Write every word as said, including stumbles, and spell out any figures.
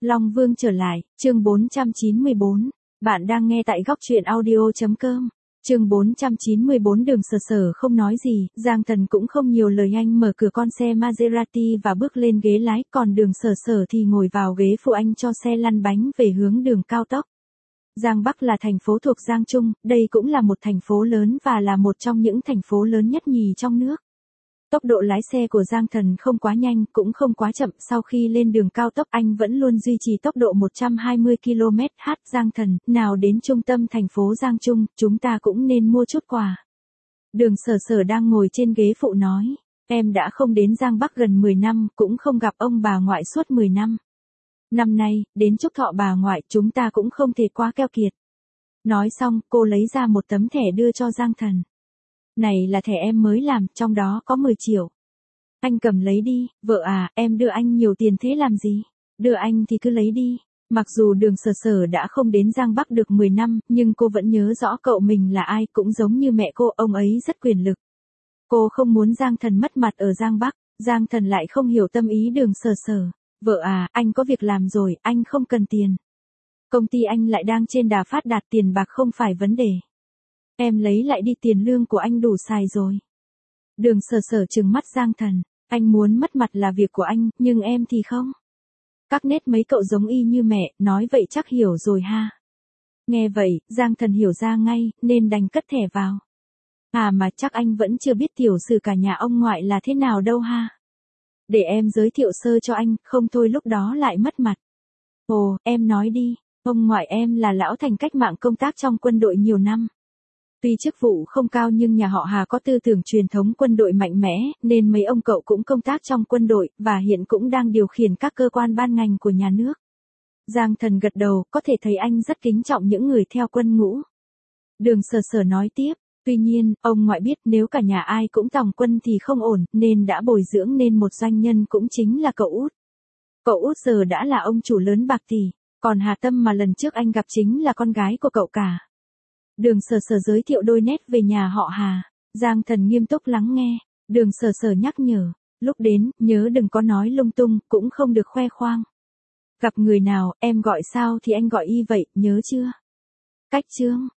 Long Vương trở lại, chương bốn trăm chín mươi bốn. Bạn đang nghe tại góc truyện audio chấm com. Chương bốn trăm chín mươi bốn. Đường Sở Sở không nói gì, Giang Thần cũng không nhiều lời, anh mở cửa con xe Maserati và bước lên ghế lái, còn Đường Sở Sở thì ngồi vào ghế phụ, anh cho xe lăn bánh về hướng đường cao tốc. Giang Bắc là thành phố thuộc Giang Trung, đây cũng là một thành phố lớn và là một trong những thành phố lớn nhất nhì trong nước. Tốc độ lái xe của Giang Thần không quá nhanh, cũng không quá chậm, sau khi lên đường cao tốc anh vẫn luôn duy trì tốc độ một trăm hai mươi ki lô mét trên giờ. Giang Thần, nào đến trung tâm thành phố Giang Trung, chúng ta cũng nên mua chút quà. Đường Sở Sở đang ngồi trên ghế phụ nói, em đã không đến Giang Bắc gần mười năm, cũng không gặp ông bà ngoại suốt mười năm. Năm nay, đến chúc thọ bà ngoại, chúng ta cũng không thể quá keo kiệt. Nói xong, cô lấy ra một tấm thẻ đưa cho Giang Thần. Này là thẻ em mới làm, trong đó có mười triệu. Anh cầm lấy đi, vợ à, em đưa anh nhiều tiền thế làm gì? Đưa anh thì cứ lấy đi. Mặc dù Đường Sở Sở đã không đến Giang Bắc được mười năm, nhưng cô vẫn nhớ rõ cậu mình là ai, cũng giống như mẹ cô, ông ấy rất quyền lực. Cô không muốn Giang Thần mất mặt ở Giang Bắc, Giang Thần lại không hiểu tâm ý Đường Sở Sở. Vợ à, anh có việc làm rồi, anh không cần tiền. Công ty anh lại đang trên đà phát đạt, tiền bạc không phải vấn đề. Em lấy lại đi, tiền lương của anh đủ xài rồi. Đường Sở Sở trừng mắt Giang Thần, anh muốn mất mặt là việc của anh, nhưng em thì không. Các nét mấy cậu giống y như mẹ, nói vậy chắc hiểu rồi ha. Nghe vậy, Giang Thần hiểu ra ngay, nên đành cất thẻ vào. À mà chắc anh vẫn chưa biết tiểu sử cả nhà ông ngoại là thế nào đâu ha. Để em giới thiệu sơ cho anh, không thôi lúc đó lại mất mặt. Ồ, em nói đi, ông ngoại em là lão thành cách mạng, công tác trong quân đội nhiều năm. Tuy chức vụ không cao nhưng nhà họ Hà có tư tưởng truyền thống quân đội mạnh mẽ, nên mấy ông cậu cũng công tác trong quân đội, và hiện cũng đang điều khiển các cơ quan ban ngành của nhà nước. Giang Thần gật đầu, có thể thấy anh rất kính trọng những người theo quân ngũ. Đường Sở Sở nói tiếp, tuy nhiên, ông ngoại biết nếu cả nhà ai cũng tòng quân thì không ổn, nên đã bồi dưỡng nên một doanh nhân, cũng chính là cậu út. Cậu út giờ đã là ông chủ lớn bạc tỷ, còn Hà Tâm mà lần trước anh gặp chính là con gái của cậu cả. Đường Sở Sở giới thiệu đôi nét về nhà họ Hà. Giang Thần nghiêm túc lắng nghe. Đường Sở Sở nhắc nhở, lúc đến, nhớ đừng có nói lung tung, cũng không được khoe khoang. Gặp người nào, em gọi sao thì anh gọi y vậy, nhớ chưa? Cách chương.